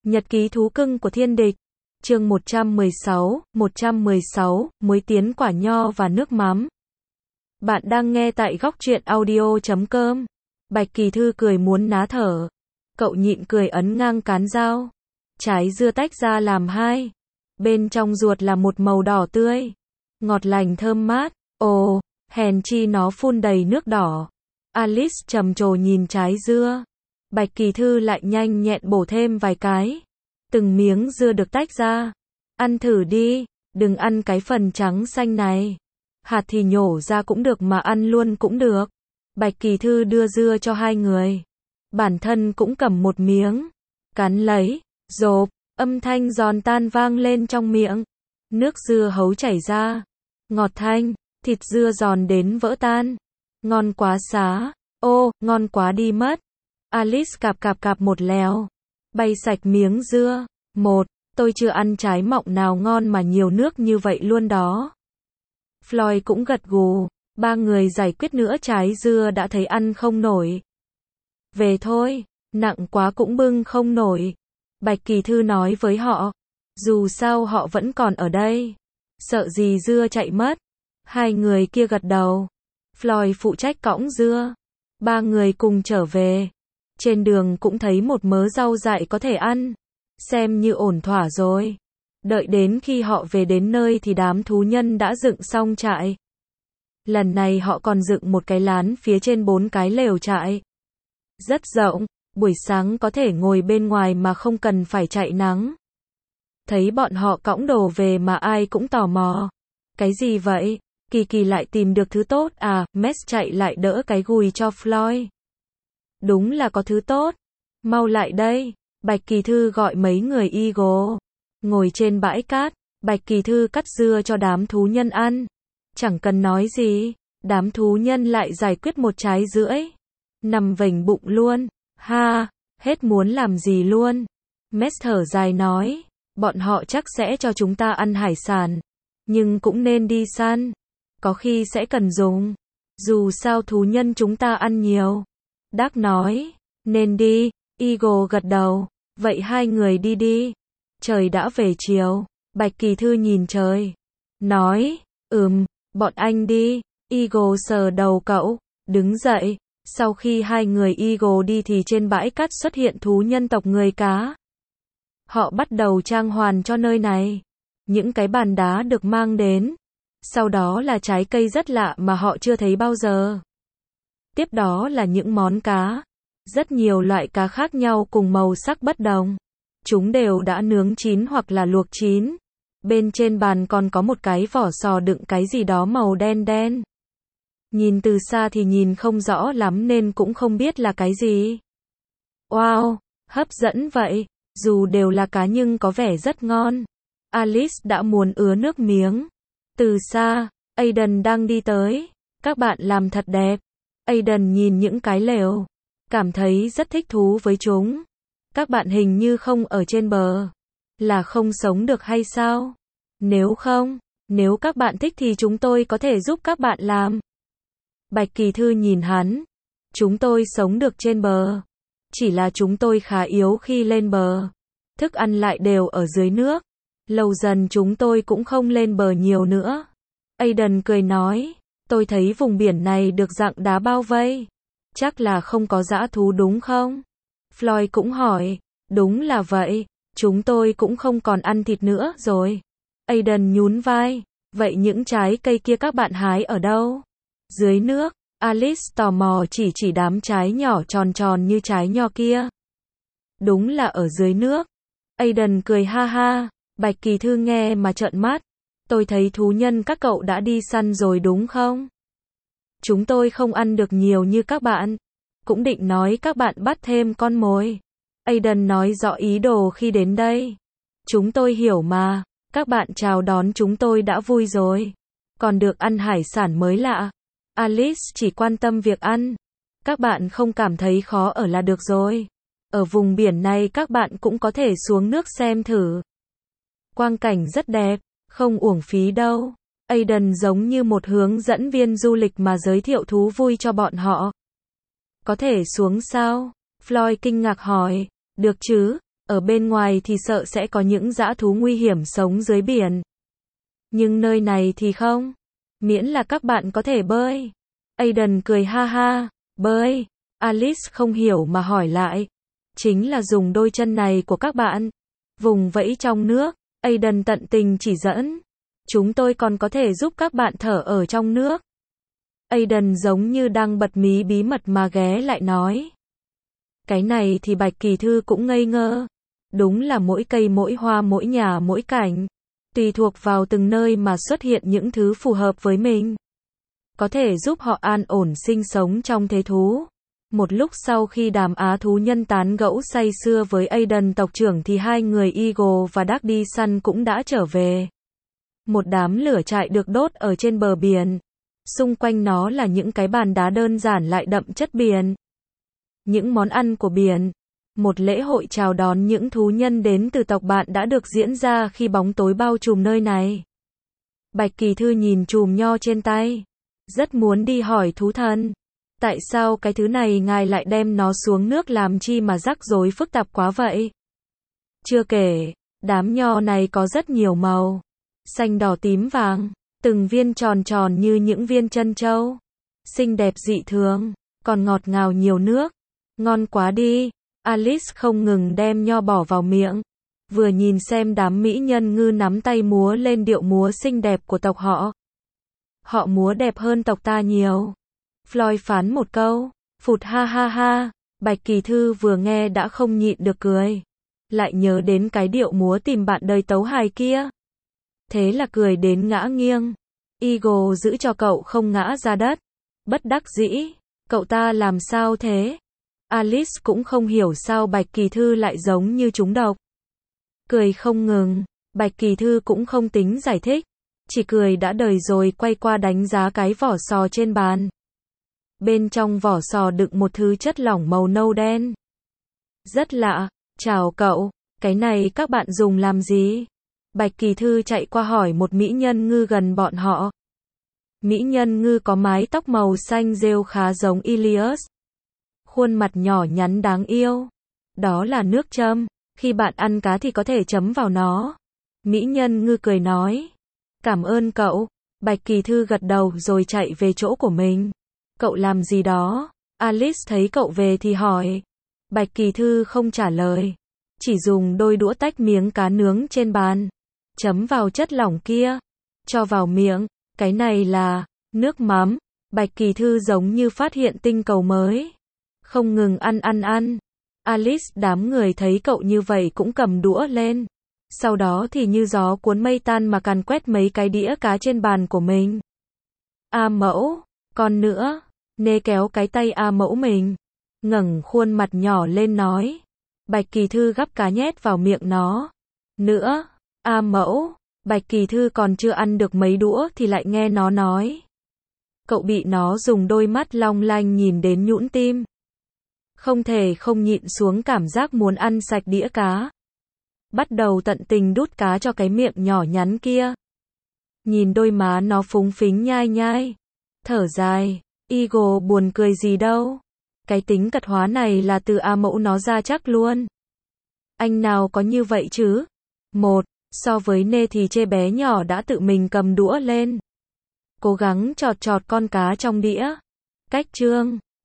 Nhật ký thú cưng của thiên địch. Chương 116, muối tiến quả nho và nước mắm. Bạn đang nghe tại góc truyện audio.com. Bạch Kỳ Thư cười muốn ná thở. Cậu nhịn cười ấn ngang cán dao. Trái dưa tách ra làm hai. Bên trong ruột là một màu đỏ tươi. Ngọt lành thơm mát. Ồ, hèn chi nó phun đầy nước đỏ. Alice trầm trồ nhìn trái dưa. Bạch Kỳ Thư lại nhanh nhẹn bổ thêm vài cái. Từng miếng dưa được tách ra. Ăn thử đi, đừng ăn cái phần trắng xanh này. Hạt thì nhổ ra cũng được mà ăn luôn cũng được. Bạch Kỳ Thư đưa dưa cho hai người. Bản thân cũng cầm một miếng. Cắn lấy, rộp, âm thanh giòn tan vang lên trong miệng. Nước dưa hấu chảy ra. Ngọt thanh, thịt dưa giòn đến vỡ tan. Ngon quá xá. Ô, ngon quá đi mất. Alice cạp một léo. Bay sạch miếng dưa. Tôi chưa ăn trái mọng nào ngon mà nhiều nước như vậy luôn đó. Floyd cũng gật gù. Ba người giải quyết nữa trái dưa đã thấy ăn không nổi. Về thôi, nặng quá cũng bưng không nổi. Bạch Kỳ Thư nói với họ. Dù sao họ vẫn còn ở đây. Sợ gì dưa chạy mất. Hai người kia gật đầu. Floyd phụ trách cõng dưa. Ba người cùng trở về. Trên đường cũng thấy một mớ rau dại có thể ăn. Xem như ổn thỏa rồi. Đợi đến khi họ về đến nơi thì đám thú nhân đã dựng xong trại. Lần này họ còn dựng một cái lán phía trên 4 cái lều trại. Rất rộng, buổi sáng có thể ngồi bên ngoài mà không cần phải chạy nắng. Thấy bọn họ cõng đồ về mà ai cũng tò mò. Cái gì vậy? Kỳ lại tìm được thứ tốt à? Mess chạy lại đỡ cái gùi cho Floyd. Đúng là có thứ tốt. Mau lại đây. Bạch Kỳ Thư gọi mấy người Eagle. Ngồi trên bãi cát, Bạch Kỳ Thư cắt dưa cho đám thú nhân ăn. Chẳng cần nói gì, đám thú nhân lại giải quyết một trái rưỡi. Nằm vểnh bụng luôn. Ha, hết muốn làm gì luôn. Mess thở dài nói, bọn họ chắc sẽ cho chúng ta ăn hải sản. Nhưng cũng nên đi săn. Có khi sẽ cần dùng. Dù sao thú nhân chúng ta ăn nhiều. Đác nói, nên đi. Eagle gật đầu. Vậy hai người đi đi. Trời đã về chiều. Bạch Kỳ Thư nhìn trời. Nói, bọn anh đi. Eagle sờ đầu cậu. Đứng dậy. Sau khi hai người Eagle đi thì trên bãi cát xuất hiện thú nhân tộc người cá. Họ bắt đầu trang hoàn cho nơi này. Những cái bàn đá được mang đến. Sau đó là trái cây rất lạ mà họ chưa thấy bao giờ. Tiếp đó là những món cá. Rất nhiều loại cá khác nhau cùng màu sắc bất đồng. Chúng đều đã nướng chín hoặc là luộc chín. Bên trên bàn còn có một cái vỏ sò đựng cái gì đó màu đen đen. Nhìn từ xa thì nhìn không rõ lắm nên cũng không biết là cái gì. Wow, hấp dẫn vậy. Dù đều là cá nhưng có vẻ rất ngon. Alice đã muốn ứa nước miếng. Từ xa, Aiden đang đi tới. Các bạn làm thật đẹp. Aiden nhìn những cái lều. Cảm thấy rất thích thú với chúng. Các bạn hình như không ở trên bờ. Là không sống được hay sao? Nếu các bạn thích thì chúng tôi có thể giúp các bạn làm. Bạch Kỳ Thư nhìn hắn. Chúng tôi sống được trên bờ. Chỉ là chúng tôi khá yếu khi lên bờ. Thức ăn lại đều ở dưới nước. Lâu dần chúng tôi cũng không lên bờ nhiều nữa. Aiden cười nói. Tôi thấy vùng biển này được dặng đá bao vây. Chắc là không có dã thú đúng không? Floyd cũng hỏi. Đúng là vậy. Chúng tôi cũng không còn ăn thịt nữa rồi. Aiden nhún vai. Vậy những trái cây kia các bạn hái ở đâu? Dưới nước. Alice tò mò chỉ đám trái nhỏ tròn như trái nho kia. Đúng là ở dưới nước. Aiden cười ha ha. Bạch Kỳ Thư nghe mà trợn mắt. Tôi thấy thú nhân các cậu đã đi săn rồi đúng không? Chúng tôi không ăn được nhiều như các bạn. Cũng định nói các bạn bắt thêm con mồi. Aiden nói rõ ý đồ khi đến đây. Chúng tôi hiểu mà. Các bạn chào đón chúng tôi đã vui rồi. Còn được ăn hải sản mới lạ. Alice chỉ quan tâm việc ăn. Các bạn không cảm thấy khó ở là được rồi. Ở vùng biển này các bạn cũng có thể xuống nước xem thử. Quang cảnh rất đẹp. Không uổng phí đâu. Aiden giống như một hướng dẫn viên du lịch mà giới thiệu thú vui cho bọn họ. Có thể xuống sao? Floyd kinh ngạc hỏi. Được chứ, Ở bên ngoài thì sợ sẽ có những dã thú nguy hiểm sống dưới biển. Nhưng nơi này thì không. Miễn là các bạn có thể bơi. Aiden cười ha ha. Bơi? Alice không hiểu mà hỏi lại. Chính là dùng đôi chân này của các bạn. Vùng vẫy trong nước. Aiden tận tình chỉ dẫn. Chúng tôi còn có thể giúp các bạn thở ở trong nước. Aiden giống như đang bật mí bí mật mà ghé lại nói. Cái này thì Bạch Kỳ Thư cũng ngây ngơ. Đúng là mỗi cây mỗi hoa mỗi nhà mỗi cảnh. Tùy thuộc vào từng nơi mà xuất hiện những thứ phù hợp với mình. Có thể giúp họ an ổn sinh sống trong thế thú. Một lúc sau khi đám á thú nhân tán gẫu say sưa với Aiden tộc trưởng thì hai người Eagle và Daddy Sun cũng đã trở về. Một đám lửa trại được đốt ở trên bờ biển. Xung quanh nó là những cái bàn đá đơn giản lại đậm chất biển. Những món ăn của biển. Một lễ hội chào đón những thú nhân đến từ tộc bạn đã được diễn ra khi bóng tối bao trùm nơi này. Bạch Kỳ Thư nhìn chùm nho trên tay. Rất muốn đi hỏi thú thần. Tại sao cái thứ này ngài lại đem nó xuống nước làm chi mà rắc rối phức tạp quá vậy? Chưa kể, đám nho này có rất nhiều màu. Xanh đỏ tím vàng. Từng viên tròn tròn như những viên trân châu. Xinh đẹp dị thường. Còn ngọt ngào nhiều nước. Ngon quá đi. Alice không ngừng đem nho bỏ vào miệng. Vừa nhìn xem đám mỹ nhân ngư nắm tay múa lên điệu múa xinh đẹp của tộc họ. Họ múa đẹp hơn tộc ta nhiều. Floyd phán một câu. Phụt ha ha ha. Bạch Kỳ Thư vừa nghe đã không nhịn được cười. Lại nhớ đến cái điệu múa tìm bạn đời tấu hài kia. Thế là cười đến ngã nghiêng. Eagle giữ cho cậu không ngã ra đất. Bất đắc dĩ. Cậu ta làm sao thế? Alice cũng không hiểu sao Bạch Kỳ Thư lại giống như trúng độc. Cười không ngừng. Bạch Kỳ Thư cũng không tính giải thích. Chỉ cười đã đời rồi quay qua đánh giá cái vỏ sò trên bàn. Bên trong vỏ sò đựng một thứ chất lỏng màu nâu đen. Rất lạ. Chào cậu. Cái này các bạn dùng làm gì? Bạch Kỳ Thư chạy qua hỏi một mỹ nhân ngư gần bọn họ. Mỹ nhân ngư có mái tóc màu xanh rêu khá giống Ilias. Khuôn mặt nhỏ nhắn đáng yêu. Đó là nước châm. Khi bạn ăn cá thì có thể chấm vào nó. Mỹ nhân ngư cười nói. Cảm ơn cậu. Bạch Kỳ Thư gật đầu rồi chạy về chỗ của mình. Cậu làm gì đó? Alice thấy cậu về thì hỏi. Bạch Kỳ Thư không trả lời. Chỉ dùng đôi đũa tách miếng cá nướng trên bàn. Chấm vào chất lỏng kia. Cho vào miệng. Cái này là nước mắm. Bạch Kỳ Thư giống như phát hiện tinh cầu mới. Không ngừng ăn. Alice đám người thấy cậu như vậy cũng cầm đũa lên. Sau đó thì như gió cuốn mây tan mà càn quét mấy cái đĩa cá trên bàn của mình. A Mẫu, còn nữa. Nê kéo cái tay A Mẫu mình. Ngẩng khuôn mặt nhỏ lên nói. Bạch Kỳ Thư gắp cá nhét vào miệng nó. Nữa, A Mẫu. Bạch Kỳ Thư còn chưa ăn được mấy đũa thì lại nghe nó nói. Cậu bị nó dùng đôi mắt long lanh nhìn đến nhũn tim. Không thể không nhịn xuống cảm giác muốn ăn sạch đĩa cá. Bắt đầu tận tình đút cá cho cái miệng nhỏ nhắn kia. Nhìn đôi má nó phúng phính nhai nhai. Thở dài. Eagle buồn cười gì đâu. Cái tính cật hóa này là từ A Mẫu nó ra chắc luôn. Anh nào có như vậy chứ? Một, so với Nê thì chê bé nhỏ đã tự mình cầm đũa lên. Cố gắng chọt chọt con cá trong đĩa. Cách chương.